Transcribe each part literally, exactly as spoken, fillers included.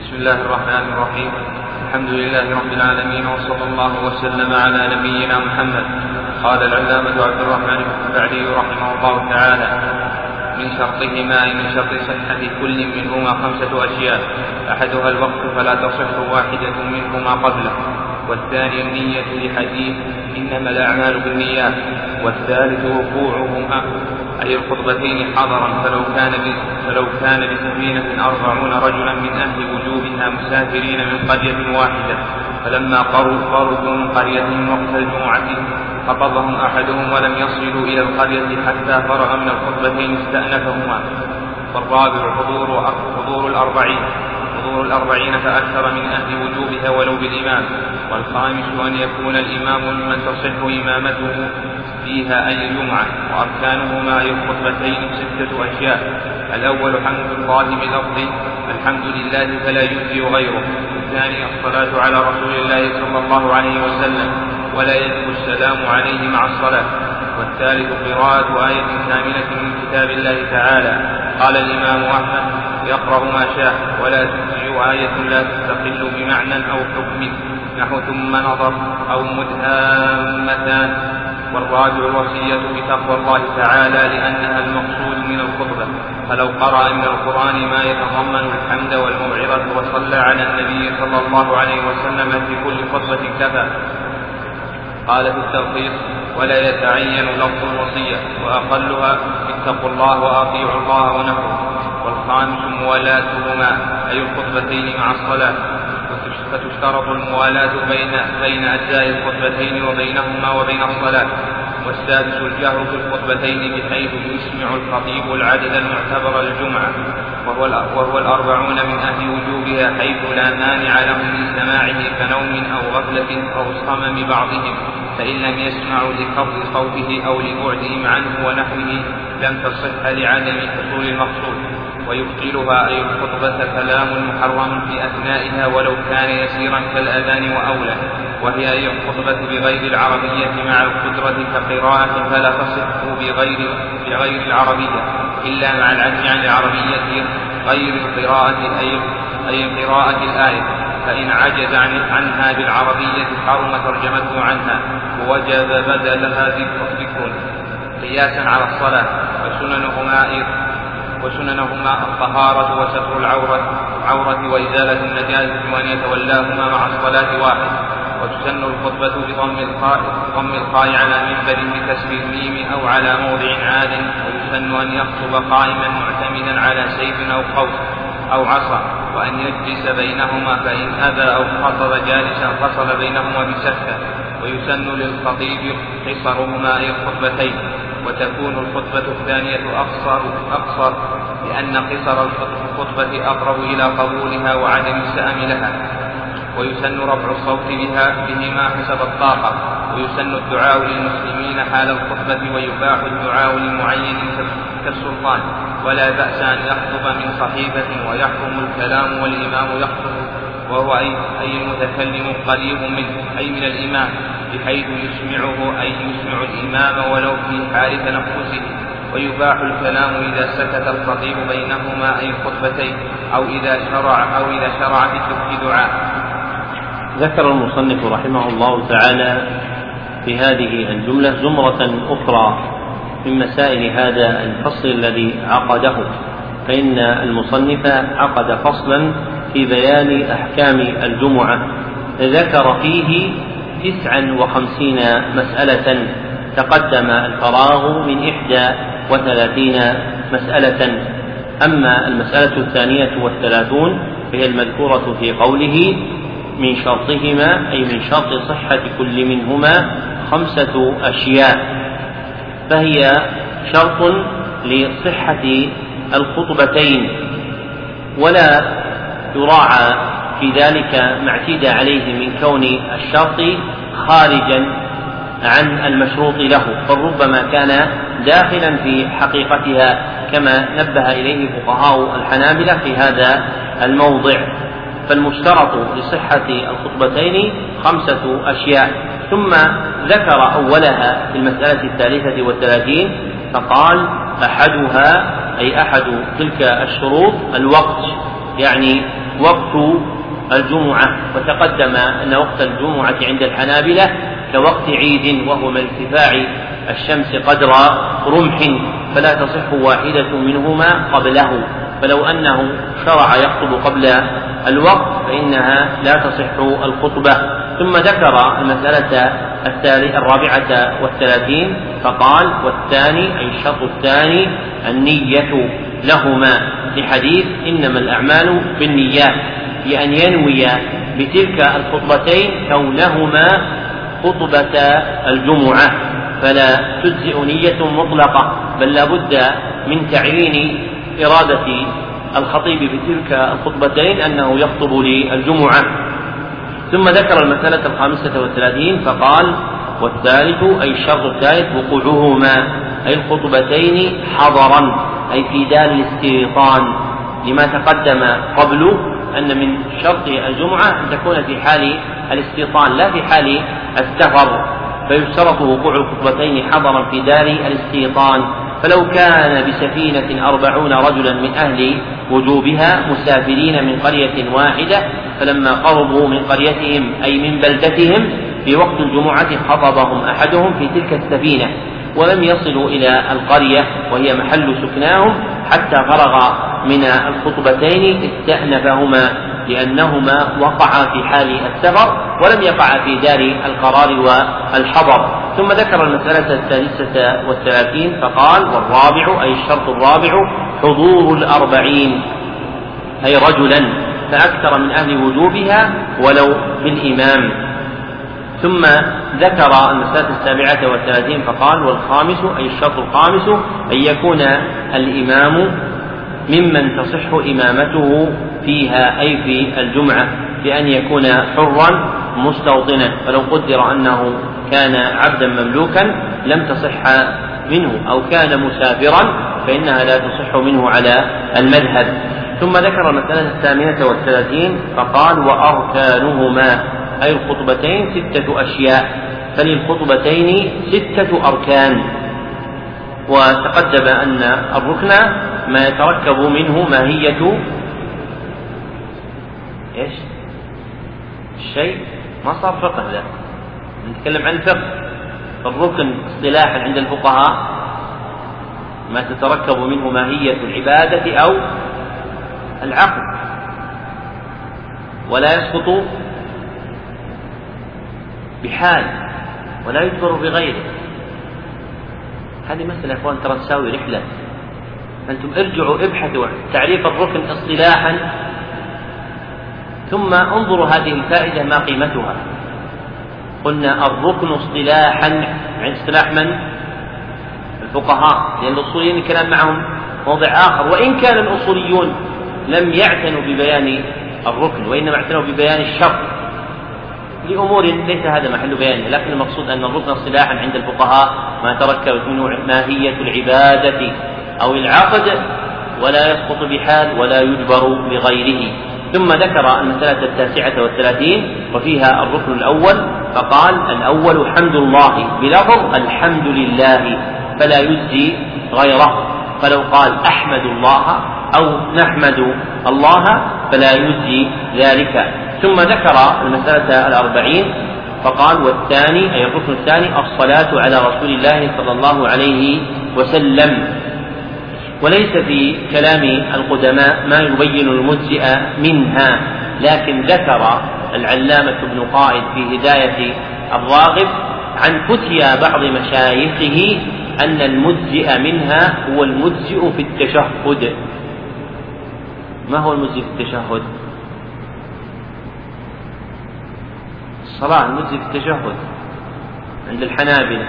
بسم الله الرحمن الرحيم. الحمد لله رب العالمين، وصلى الله وسلم على نبينا محمد. قال العلامة عبد الرحمن السعدي رحمه الله تعالى: من شرطهما أي من شرط صحة كل منهما خمسة أشياء: أحدها الوقت فلا تصح واحدة منهما قبله، والثاني النية لحديث إنما الأعمال بالنيات، والثالث وقوعهما أي الخطبتين حضرا، فلو كان فلو كان بسفينة أربعون رجلا من أهل وجوبها مسافرين من قرية واحدة، فلما قربوا من قريتهم وقت الجمعة خطبهم أحدهم ولم يصلوا إلى القرية حتى فرغ من الخطبتين استأنفهما. والرابع حضور حضور الأربعين حضور الأربعين فأكثر من أهل وجوبها ولو بالإمام. والخامس أن يكون الإمام ممن تصح إمامته فيها أي الجمعة. وأركانهما أي الخطبتين ستة أشياء: الأول حمد الله بلفظ الحمد لله فلا يجزي غيره. الثاني الصلاة على رسول الله صلى الله عليه وسلم ولا يجب السلام عليه مع الصلاة. والثالث قراءة آية كاملة من كتاب الله تعالى. قال الإمام أحمد: يقرأ ما شاء ولا تجزئ آية لا تستقل بمعنى أو حكم، نحو ثم نظر أو مدهامتان. والرابع الوصية بتقوى الله تعالى لأنها المقصود من الخطبة، فلو قرأ من القرآن ما يتضمن الحمد والموعظة وصلى على النبي صلى الله عليه وسلم في كل خطبة كفى. قال في التلخيص: ولا يتعين لفظ الوصية، وأقلها اتقوا الله وأطيعوا الله ونحوه. والخامس موالاتهما أي الخطبتين مع الصلاة، فتشترط الموالاة بين بين أجزاء الخطبتين وبينهما وبين الصلاة. والسادس الجهر في الخطبتين بحيث يسمع الخطيب العدد المعتبر للجمعة، وهو, وهو الأربعون من أهل وجوبها، حيث لا مانع لهم من سماعه كنوم أو غفلة أو صمم بعضهم، فإن لم يسمعوا لخفض صوته أو لبعدهم عنه ونحوه لم تصح لعدم حصول المقصود. ويبطلها أي الخطبة كلام محرم في أثنائها ولو كان يسيرا كالأذان وأولى، وهي أي الخطبة بغير العربية مع القدرة كقراءة فلا تصح بغير, بغير العربية إلا مع العجز عن العربية غير القراءة أي, أي قراءة الآية، فإن عجز عن عنها بالعربية حرم ترجمته عنها، ووجب بدلها ذكر قياسا على الصلاة. وسننهما وسننهما الطهارة وستر العورة عورة وإزالة النجاسة وأن يتولاهما مع الصلاة واحد. وتسن الخطبة بضم الخاء ضم الخاء على منبر بكسر الميم أو على موضع عاد. ويسن أن يخطب قائما معتمدا على سيف أو قوس أو عصا، وأن يجلس بينهما، فإن أبى أو خطب جالسا فصل بينهما بسكة. ويسن للخطيب قصرهما أي الخطبتين، وتكون الخطبة الثانية أقصر, أقصر لأن قصر الخطبة أقرب إلى قبولها وعدم السأم لها. ويسن رفع الصوت بها بهما حسب الطاقة. ويسن الدعاء للمسلمين حال الخطبة، ويباح الدعاء لمعين كالسلطان، ولا بأس أن يخطب من صحيفة ويحكم الكلام والإمام يخطب، وهو أي, أي المتكلم قريب منه أي من الإمام، بحيث يسمعه أي يسمع الإمام ولو في حال تنفسه. ويباح الكلام إذا سكت الخطيب بينهما أي الخطبتين، أو إذا شرع أو إذا شرع في دعاء. ذكر المصنف رحمه الله تعالى في هذه الجملة زمرة أخرى من مسائل هذا الفصل الذي عقده، فإن المصنف عقد فصلا في بيان أحكام الجمعة، ذكر فيه تسعا وخمسين مسألة، تقدم الفراغ من إحدى وثلاثين مسألة. أما المسألة الثانية والثلاثون فهي المذكورة في قوله: من شرطهما أي من شرط صحة كل منهما خمسة أشياء، فهي شرط لصحة الخطبتين، ولا يراعى في ذلك ما اعتدى عليه من كون الشرط خارجا عن المشروط له، فربما كان داخلا في حقيقتها كما نبه إليه فقهاء الحنابلة في هذا الموضع. فالمشترط لصحة الخطبتين خمسة أشياء، ثم ذكر أولها في المسألة الثالثة والثلاثين فقال: أحدها أي أحد تلك الشروط الوقت، يعني وقت الجمعة. وتقدم أن وقت الجمعة عند الحنابلة كوقت عيد، وهو من ارتفاع الشمس قدر رمح، فلا تصح واحدة منهما قبله، فلو أنه شرع يخطب قبل الوقت فإنها لا تصح الخطبة. ثم ذكر المسألة الرابعة والثلاثين فقال: والثاني أي الشرط الثاني النية لهما، لحديث إنما الأعمال بالنيات، بأن ينوي بتلك الخطبتين كونهما خطبة الجمعة، فلا تجزئ نية مطلقة، بل لا بد من تعيين إرادة الخطيب بتلك الخطبتين أنه يخطب للجمعة. ثم ذكر المسألة الخامسة والثلاثين فقال: والثالث أي الشرط الثالث وقوعهما أي الخطبتين حضرا، أي في دار الاستيطان، لما تقدم قبل أن من شرط الجمعة أن تكون في حال الاستيطان لا في حال السفر، فيشترط وقوع الخطبتين حضرا في دار الاستيطان. فلو كان بسفينة أربعون رجلا من أهل وجوبها مسافرين من قرية واحدة، فلما قربوا من قريتهم أي من بلدتهم في وقت الجمعة خطبهم أحدهم في تلك السفينة، ولم يصلوا إلى القرية وهي محل سكناهم حتى فرغ من الخطبتين استأنفهما، لأنهما وقعا في حال السفر ولم يقع في دار القرار والحضر. ثم ذكر المسألة الثالثة والثلاثين فقال: والرابع أي الشرط الرابع حضور الأربعين، أي رجلا فأكثر من أهل وجوبها ولو بالإمام. ثم ذكر المسألة السابعة والثلاثين فقال: والخامس أي الشرط الخامس أن يكون الإمام ممن تصح إمامته فيها أي في الجمعة، بأن يكون حرا مستوطنا، فلو قدر أنه كان عبدا مملوكا لم تصح منه، أو كان مسافرا فإنها لا تصح منه على المذهب. ثم ذكر المسألة الثامنة والثلاثين فقال: وأركانهما أي الخطبتين ستة أشياء، فللخطبتين ستة أركان. وتقدم أن الركن ما يتركب منه ماهية إيش؟ الشيء، ما صار فقه، لا نتكلم عن الفقه. فالركن اصطلاحا عند الفقهاء ما تتركب منه ماهية العبادة أو العقد، ولا يسقط بحال ولا يجبر بغيره. هذه مسألة يا أخوان ترى تساوي رحلة، أنتم ارجعوا ابحثوا تعريف الركن اصطلاحا، ثم انظروا هذه الفائدة ما قيمتها. قلنا الركن اصطلاحا عند اصطلاح من؟ الفقهاء، لأن الأصوليين الكلام معهم موضع آخر، وإن كان الأصوليون لم يعتنوا ببيان الركن وإنما اعتنوا ببيان الشرط لأمور ليس هذا محل بيانه، لكن المقصود أن الركن اصطلاحا عند الفقهاء ما تركبت منه ماهية العبادة أو العقد، ولا يسقط بحال ولا يجبر بغيره. ثم ذكر المسألة التاسعة والثلاثين وفيها الركن الأول فقال: الأول حمد الله بلفظ الحمد لله، فلا يجزي غيره، فلو قال أحمد الله أو نحمد الله فلا يجزي ذلك. ثم ذكر المسألة الأربعين فقال: والثاني أي الركن الثاني الصلاة على رسول الله صلى الله عليه وسلم. وليس في كلام القدماء ما يبين المجزئ منها، لكن ذكر العلامة ابن قائد في هداية الراغب عن فتيا بعض مشايخه أن المجزئ منها هو المجزئ في التشهد. ما هو المجزئ في التشهد؟ الصلاة المجزئ في التشهد عند الحنابلة.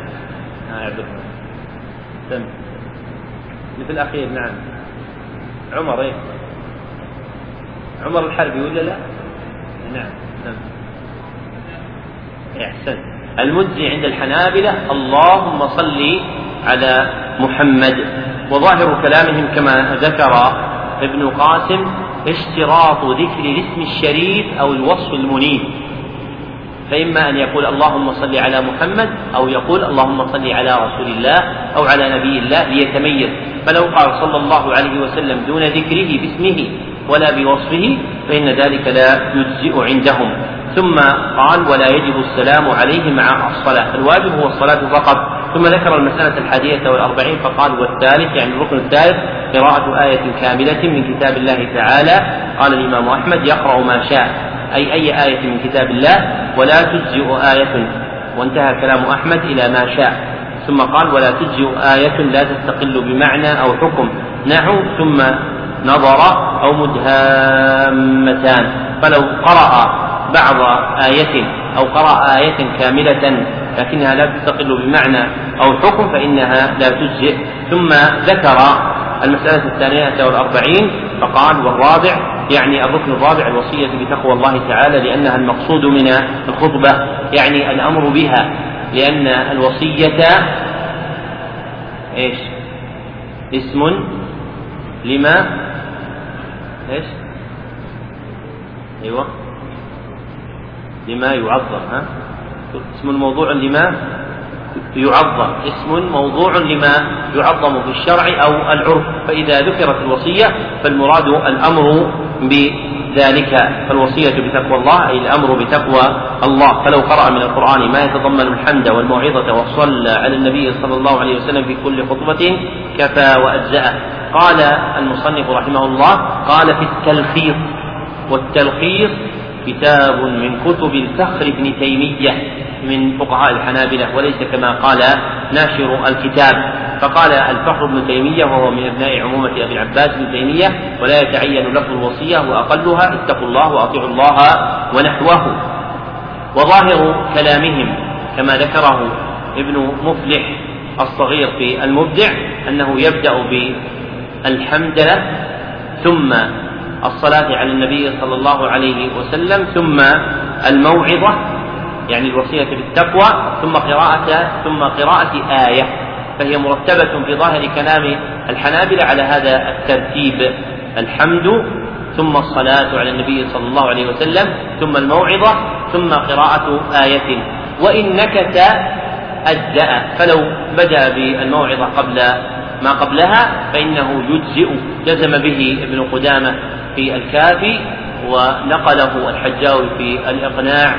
تم في الأخير. نعم عمر إيه؟ عمر الحربي ولا لا؟ نعم نعم أحسن. المجزي عند الحنابلة اللهم صل على محمد. وظاهر كلامهم كما ذكر ابن قاسم اشتراط ذكر الاسم الشريف أو الوصف المنيب، فإما أن يقول اللهم صل على محمد أو يقول اللهم صل على رسول الله أو على نبي الله ليتميز. فلو قال صلى الله عليه وسلم دون ذكره باسمه ولا بوصفه فإن ذلك لا يجزئ عندهم. ثم قال ولا يجب السلام عليه مع الصلاة، الواجب هو الصلاة فقط. ثم ذكر المسألة الحادية والأربعين فقال والثالث يعني الركن الثالث قراءة آية كاملة من كتاب الله تعالى. قال الإمام أحمد يقرأ ما شاء، أي أي آية من كتاب الله، ولا تجزئ آية، وانتهى كلام أحمد إلى ما شاء. ثم قال ولا تجزئ آية لا تستقل بمعنى أو حكم، نحو ثم نظر أو مدهامتان. فلو قرأ بعض آية أو قرأ آية كاملة لكنها لا تستقل بمعنى أو حكم فإنها لا تجزئ. ثم ذكر المسألة الثانية والأربعين فقال والرابع يعني الركن الرابع الوصية بتقوى الله تعالى، لأنها المقصود من الخطبة، يعني الأمر بها، لأن الوصية إيش؟ اسم لما إيش؟ أيوة لما يعظم، ها؟ اسم موضوع لما يعظم، اسم موضوع لما يعظم في الشرع أو العرف. فإذا ذكرت الوصية فالمراد الأمر بذلك، فالوصية بتقوى الله أي الأمر بتقوى الله. فلو قرأ من القرآن ما يتضمن الحمد والموعظة والصلاة على النبي صلى الله عليه وسلم في كل خطبة كفى وأجزأه. قال المصنف رحمه الله قال في التلخيص، والتلخيص كتاب من كتب الفخر بن تيمية من فقهاء الحنابلة، وليس كما قال ناشر الكتاب. فقال الفخر بن تيمية وهو من ابناء عمومة أبي العباس بن تيمية ولا يتعين لفظ الوصية وأقلها اتقوا الله وأطيعوا الله ونحوه. وظاهر كلامهم كما ذكره ابن مفلح الصغير في المبدع أنه يبدأ بالحمدلله ثم الصلاة على النبي صلى الله عليه وسلم ثم الموعظة يعني الوصية بالتقوى ثم قراءة ثم قراءة آية، فهي مرتبة في ظاهر كلام الحنابلة على هذا الترتيب: الحمد ثم الصلاة على النبي صلى الله عليه وسلم ثم الموعظة ثم قراءة آية. وإن نكت أجزأ، فلو بدأ بالموعظة قبل ما قبلها فإنه يجزئ. جزم به ابن قدامة في الكافي ونقله الحجاوي في الإقناع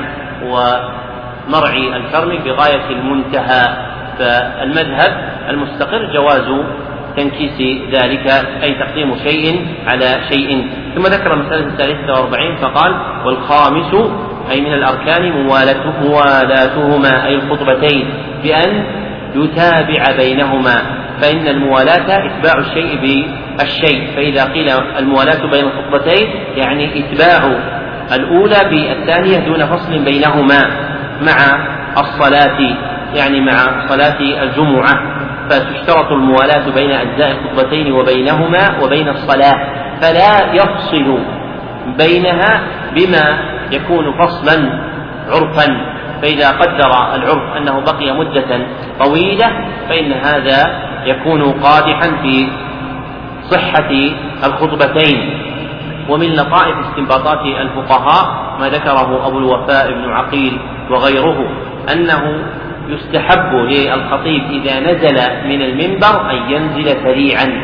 ومرعي الكرمي بغاية المنتهى. فالمذهب المستقر جواز تنكيس ذلك أي تقديم شيء على شيء. ثم ذكر المسألة الثالثة والأربعين فقال والخامس أي من الأركان موالاتهما أي الخطبتين بأن يتابع بينهما، فإن الموالاة إتباع الشيء بالشيء. فإذا قيل الموالاة بين الخطبتين يعني إتباع الأولى بالثانية دون فصل بينهما مع الصلاة، يعني مع صلاة الجمعة، فتشترط الموالاة بين أجزاء الخطبتين وبينهما وبين الصلاة، فلا يفصل بينها بما يكون فصلا عرفا. فإذا قدر العرف أنه بقي مدة طويلة فإن هذا يكون قادحا في صحة الخطبتين. ومن لطائف استنباطات الفقهاء ما ذكره أبو الوفاء بن عقيل وغيره أنه يستحب للخطيب إذا نزل من المنبر أن ينزل سريعا.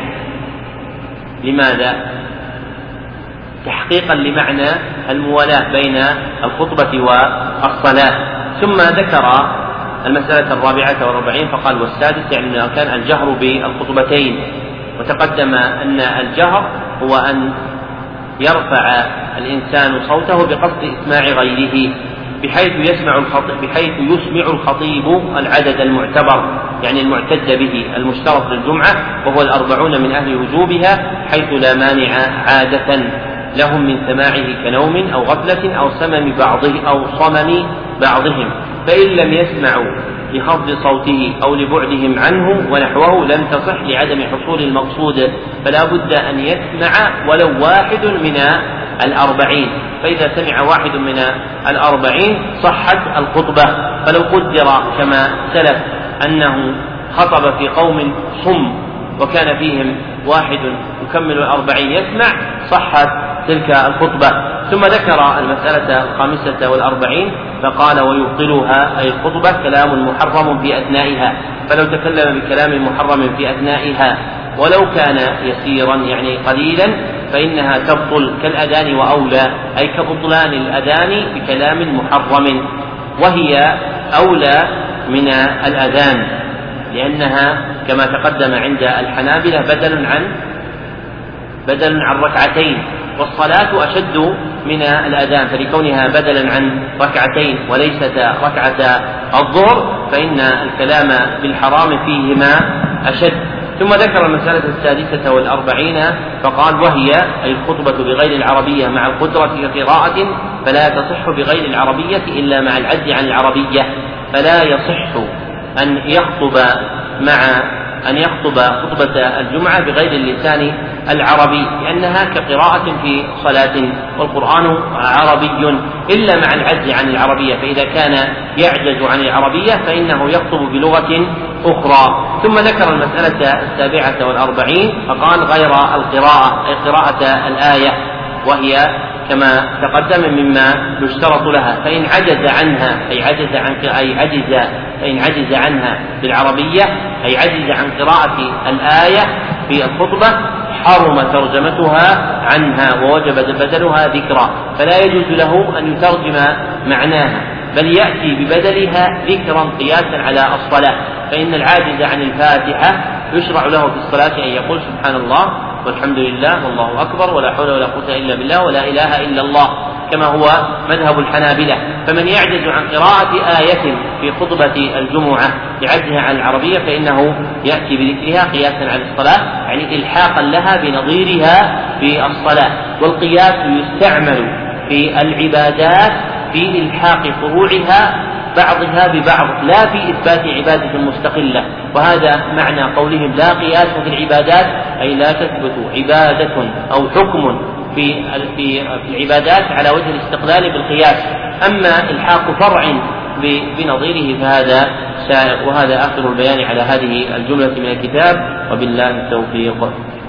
لماذا؟ تحقيقا لمعنى الموالاة بين الخطبة والصلاة. ثم ذكر المسألة الرابعة والأربعين فقال والسادس يعني من الأركان الجهر بالخطبتين، وتقدم أن الجهر هو أن يرفع الإنسان صوته بقصد إسماع غيره بحيث يسمع الخطيب بحيث يسمع الخطيب العدد المعتبر يعني المعتد به المشترط للجمعة وهو الأربعون من أهل وجوبها، حيث لا مانع عادة لهم من سماعه كنوم أو غفلة أو سمم بعضه أو صمم بعضهم. فإن لم يسمعوا لخفض صوته أو لبعدهم عنه ونحوه لم تصح لعدم حصول المقصود، فلا بد أن يسمع ولو واحد من الأربعين. فإذا سمع واحد من الأربعين صحت الخطبة. فلو قدر كما سلف أنه خطب في قوم صم وكان فيهم واحد يكمل الأربعين يسمع صحت تلك الخطبة. ثم ذكر المسألة الخامسة والأربعين فقال ويبطلها أي الخطبة كلام محرم في أثنائها. فلو تكلم بكلام محرم في أثنائها ولو كان يسيرا يعني قليلا فإنها تبطل كالأذان وأولى، أي كبطلان الأذان بكلام محرم، وهي أولى من الأذان لأنها كما تقدم عند الحنابلة بدل عن بدل عن ركعتين، والصلاة أشد من الأذان، فلكونها بدلا عن ركعتين وليست ركعة الظهر فإن الكلام بالحرام فيهما أشد. ثم ذكر المسألة السادسة والأربعين فقال: وهي أي الخطبة بغير العربية مع القدرة كقراءة، فلا تصح بغير العربية إلا مع العجز عن العربية، فلا يصح أن يخطب مع أن يخطب خطبة الجمعة بغير اللسان العربي، لأنها كقراءة في صلاة، والقرآن عربي إلا مع العجز عن العربية، فإذا كان يعجز عن العربية فإنه يخطب بلغة أخرى. ثم ذكر المسألة السابعة والأربعين فقال: غير القراءة أي قراءة الآية، وهي كما تقدم مما يشترط لها، فإن عجز عنها أي عجز عن أي عجز فإن عجز عنها بالعربية أي عجز عن قراءة الآية في الخطبة حرم ترجمتها عنها ووجب بدلها ذكرا، فلا يجوز له أن يترجم معناها، بل يأتي ببدلها ذكرا قياسا على الصلاة، فإن العاجز عن الفاتحة يشرع له في الصلاة أن يقول: سبحان الله والحمد لله والله أكبر ولا حول ولا قوة إلا بالله ولا إله إلا الله، كما هو مذهب الحنابلة. فمن يعجز عن قراءة آية في خطبة الجمعة لعجزها عن العربية فإنه يأتي بذكرها قياسا على الصلاة، يعني إلحاقا لها بنظيرها في الصلاة. والقياس يستعمل في العبادات في إلحاق فروعها بعضها ببعض، لا في إثبات عبادة مستقلة، وهذا معنى قولهم: لا قياس في العبادات، أي لا تثبت عبادة أو حكم في في العبادات على وجه الاستقلال بالقياس، أما إلحاق فرع بنظيره فهذا سائغ. وهذا آخر البيان على هذه الجملة من الكتاب، وبالله التوفيق.